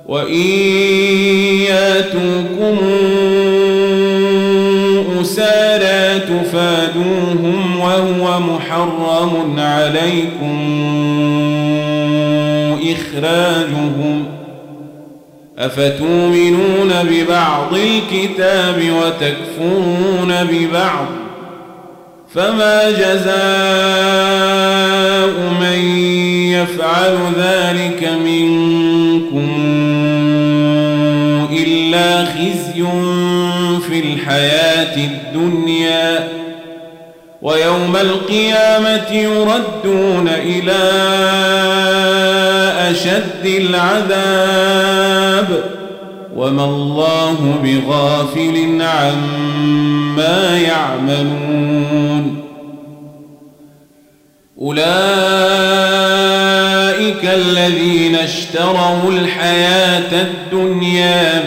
وإن ياتوكم أسارى تفادوهم وهو محرم عليكم إخراجهم أفتؤمنون ببعض الكتاب وتكفرون ببعض فما جزاء من يفعل ذلك منكم إلا خزي في الحياة الدنيا ويوم القيامة يردون إلى أشد العذاب وما الله بغافل عما يعملون أولئك الذين اشتروا الحياة الدنيا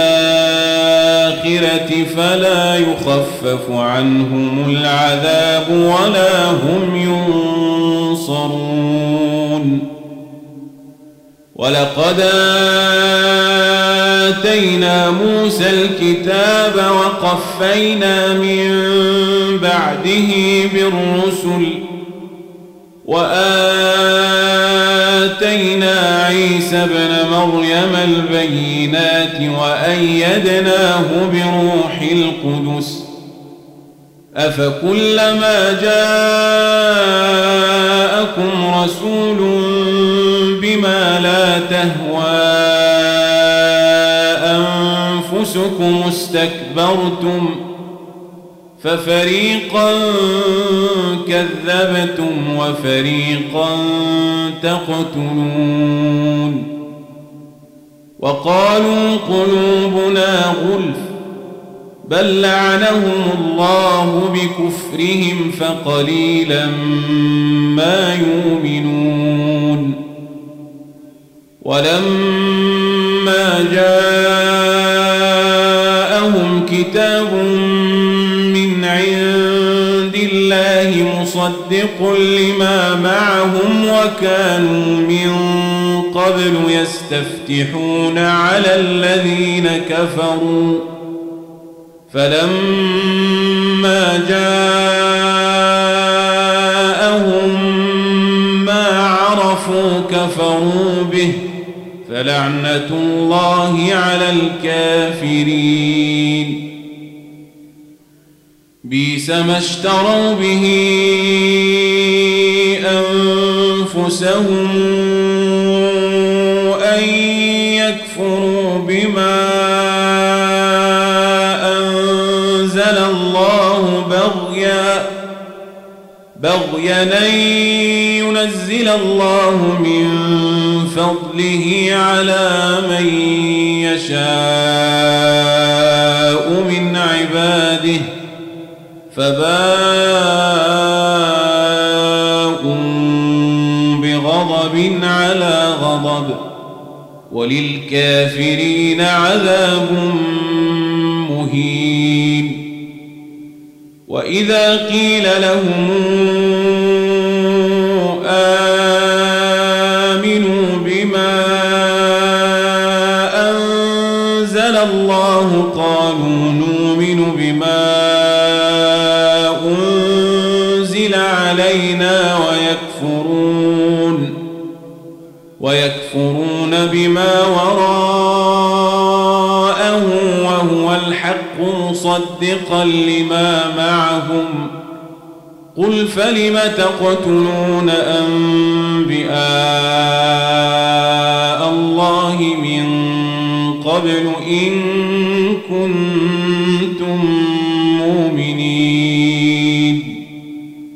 بالآخرة فلا يخفف عنهم العذاب ولا هم ينصرون ولقد آتينا موسى الكتاب وقفينا من بعده بالرسل وآتينا عيسى ابن مريم البينات وأيدناه بروح القدس أفكلما جاءكم رسول بما لا تهوى أنفسكم استكبرتم ففريقا كذبتم وفريقا تقتلون وقالوا قلوبنا غلف بل لعنهم الله بكفرهم فقليلا ما يؤمنون ولما جاءهم كتاب من عند الله مصدق لما معهم وكانوا من قبل يستفتحون على الذين كفروا فلما جاءهم ما عرفوا كفروا به فلعنة الله على الكافرين بئس ما اشتروا به أنفسهم أن يكفروا بما أنزل الله بغيا أن ينزل الله من فضله على من يشاء من عباده فباءوا بغضب على غضب وللكافرين عذاب مهين وإذا قيل لهم آمنوا بما أنزل الله قالوا نؤمن بما أنزل علينا ويكفرون بما وراءه وهو الحق مصدقا لما معهم قل فلم تقتلون أنبياء الله من قبل إن كنتم